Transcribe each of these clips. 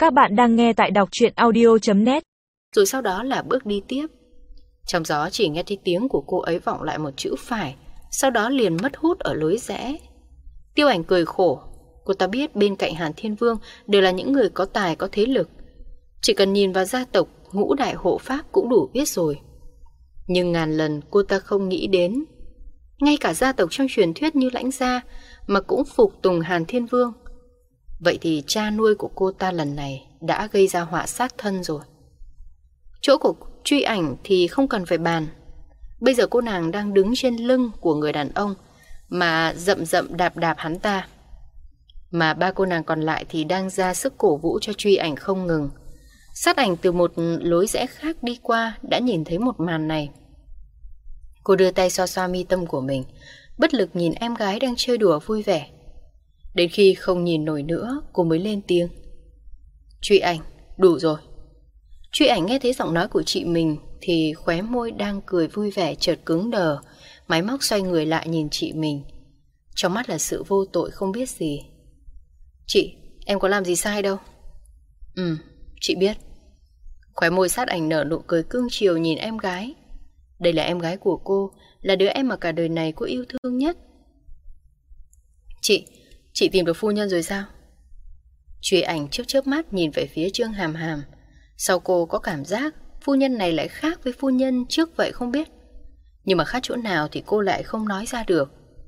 Các bạn đang nghe tại đọc truyện audio.net. Rồi sau đó là bước đi tiếp. Trong gió chỉ nghe thấy tiếng của cô ấy vọng lại một chữ phải, sau đó liền mất hút ở lối rẽ. Tiêu Ảnh cười khổ. Cô ta biết bên cạnh Hàn Thiên Vương đều là những người có tài có thế lực. Chỉ cần nhìn vào gia tộc ngũ đại hộ pháp cũng đủ biết rồi. Nhưng ngàn lần cô ta không nghĩ đến, ngay cả gia tộc trong truyền thuyết như Lãnh gia mà cũng phục tùng Hàn Thiên Vương. Vậy thì cha nuôi của cô ta lần này đã gây ra họa sát thân rồi. Chỗ của Truy Ảnh thì không cần phải bàn. Bây giờ cô nàng đang đứng trên lưng của người đàn ông mà dậm dậm đạp đạp hắn ta. Mà ba cô nàng còn lại thì đang ra sức cổ vũ cho Truy Ảnh không ngừng. Sát Ảnh từ một lối rẽ khác đi qua đã nhìn thấy một màn này. Cô đưa tay xoa xoa mi tâm của mình, bất lực nhìn em gái đang chơi đùa vui vẻ. Đến khi không nhìn nổi nữa, cô mới lên tiếng. Truy Ảnh, đủ rồi. Truy Ảnh nghe thấy giọng nói của chị mình thì khóe môi đang cười vui vẻ chợt cứng đờ, máy móc xoay người lại nhìn chị mình. Trong mắt là sự vô tội không biết gì. Chị, em có làm gì sai đâu. Chị biết. Khóe môi Sát Ảnh nở nụ cười cưng chiều nhìn em gái. Đây là em gái của cô, là đứa em mà cả đời này cô yêu thương nhất. Chị tìm được phu nhân rồi sao? Truy Ảnh chớp mắt nhìn về phía Trương Hàm Hàm. Sao cô có cảm giác phu nhân này lại khác với phu nhân trước vậy không biết. Nhưng mà khác chỗ nào thì cô lại không nói ra được.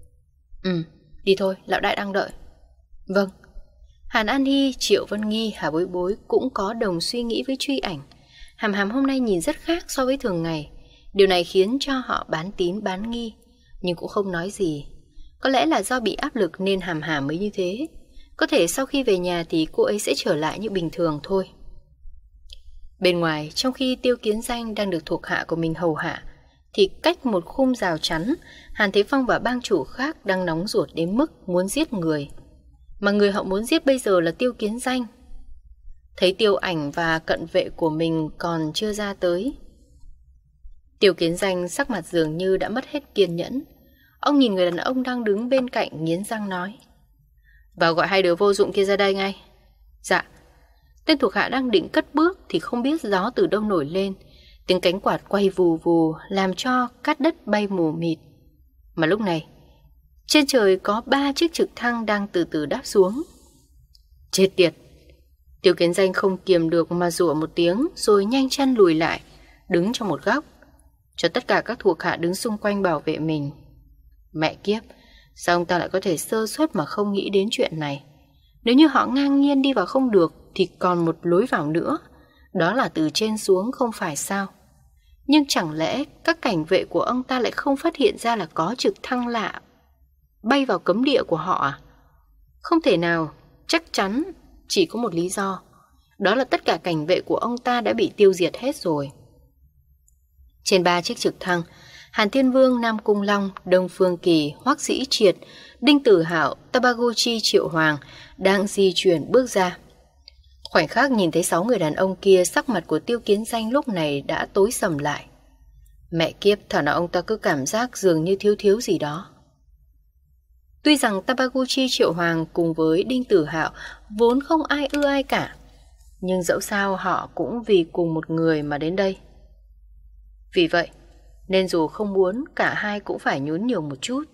Đi thôi, lão đại đang đợi. Vâng. Hàn An Hy, Triệu Vân Nghi, Hà Bối Bối cũng có đồng suy nghĩ với Truy Ảnh. Hàm Hàm hôm nay nhìn rất khác so với thường ngày. Điều này khiến cho họ bán tín bán nghi, nhưng cũng không nói gì. Có lẽ là do bị áp lực nên Hàm Hàm mới như thế. Có thể sau khi về nhà thì cô ấy sẽ trở lại như bình thường thôi. Bên ngoài, trong khi Tiêu Kiến Danh đang được thuộc hạ của mình hầu hạ, thì cách một khung rào chắn, Hàn Thế Phong và bang chủ khác đang nóng ruột đến mức muốn giết người. Mà người họ muốn giết bây giờ là Tiêu Kiến Danh. Thấy Tiêu Ảnh và cận vệ của mình còn chưa ra tới, Tiêu Kiến Danh sắc mặt dường như đã mất hết kiên nhẫn. Ông nhìn người đàn ông đang đứng bên cạnh nghiến răng nói. Vào gọi hai đứa vô dụng kia ra đây ngay. Dạ. Tên thuộc hạ đang định cất bước thì không biết gió từ đâu nổi lên. Tiếng cánh quạt quay vù vù làm cho cát đất bay mù mịt. Mà lúc này, trên trời có 3 chiếc trực thăng đang từ từ đáp xuống. Chết tiệt. Tiêu Kiến Danh không kiềm được mà rủa một tiếng rồi nhanh chân lùi lại, đứng trong một góc, cho tất cả các thuộc hạ đứng xung quanh bảo vệ mình. Mẹ kiếp, sao ông ta lại có thể sơ suất mà không nghĩ đến chuyện này? Nếu như họ ngang nhiên đi vào không được thì còn một lối vào nữa, đó là từ trên xuống không phải sao? Nhưng chẳng lẽ các cảnh vệ của ông ta lại không phát hiện ra là có trực thăng lạ bay vào cấm địa của họ à? Không thể nào, chắc chắn chỉ có một lý do. Đó là tất cả cảnh vệ của ông ta đã bị tiêu diệt hết rồi. Trên 3 chiếc trực thăng, Hàn Thiên Vương, Nam Cung Long, Đông Phương Kỳ, Hoắc Dĩ Triệt, Đinh Tử Hạo, Tabaguchi, Triệu Hoàng đang di chuyển bước ra. Khoảnh khắc nhìn thấy 6 người đàn ông kia, sắc mặt của Tiêu Kiến Danh lúc này đã tối sầm lại. Mẹ kiếp, thảo nào ông ta cứ cảm giác dường như thiếu gì đó. Tuy rằng Tabaguchi, Triệu Hoàng cùng với Đinh Tử Hạo vốn không ai ưa ai cả, nhưng dẫu sao họ cũng vì cùng một người mà đến đây. Vì vậy, nên dù không muốn, cả hai cũng phải nhún nhường một chút.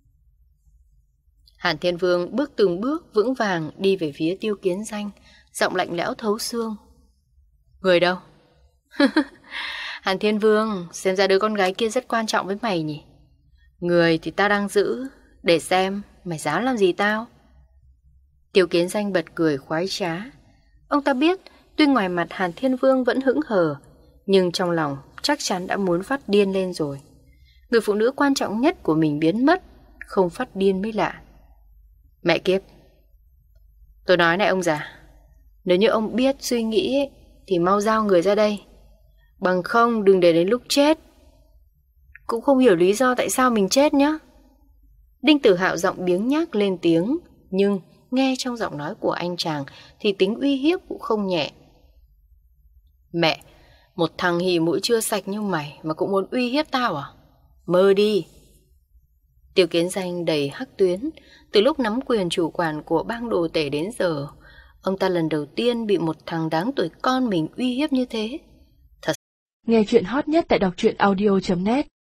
Hàn Thiên Vương bước từng bước vững vàng đi về phía Tiêu Kiến Danh, giọng lạnh lẽo thấu xương. Người đâu? Hàn Thiên Vương, xem ra đứa con gái kia rất quan trọng với mày nhỉ? Người thì tao đang giữ, để xem mày dám làm gì tao. Tiêu Kiến Danh bật cười khoái trá. Ông ta biết, tuy ngoài mặt Hàn Thiên Vương vẫn hững hờ, nhưng trong lòng chắc chắn đã muốn phát điên lên rồi. Người phụ nữ quan trọng nhất của mình biến mất, không phát điên mới lạ. Mẹ kiếp. Tôi nói này ông già, nếu như ông biết suy nghĩ ấy, thì mau giao người ra đây. Bằng không đừng để đến lúc chết. Cũng không hiểu lý do tại sao mình chết nhá. Đinh Tử Hạo giọng biếng nhác lên tiếng, nhưng nghe trong giọng nói của anh chàng thì tính uy hiếp cũng không nhẹ. Mẹ, một thằng hì mũi chưa sạch như mày mà cũng muốn uy hiếp tao à? Mơ đi. Tiêu Kiến Danh đầy hắc tuyến. Từ lúc nắm quyền chủ quản của bang đồ tể đến giờ, Ông ta lần đầu tiên bị một thằng đáng tuổi con mình uy hiếp như thế. Nghe chuyện hot nhất tại đọc truyện audio.net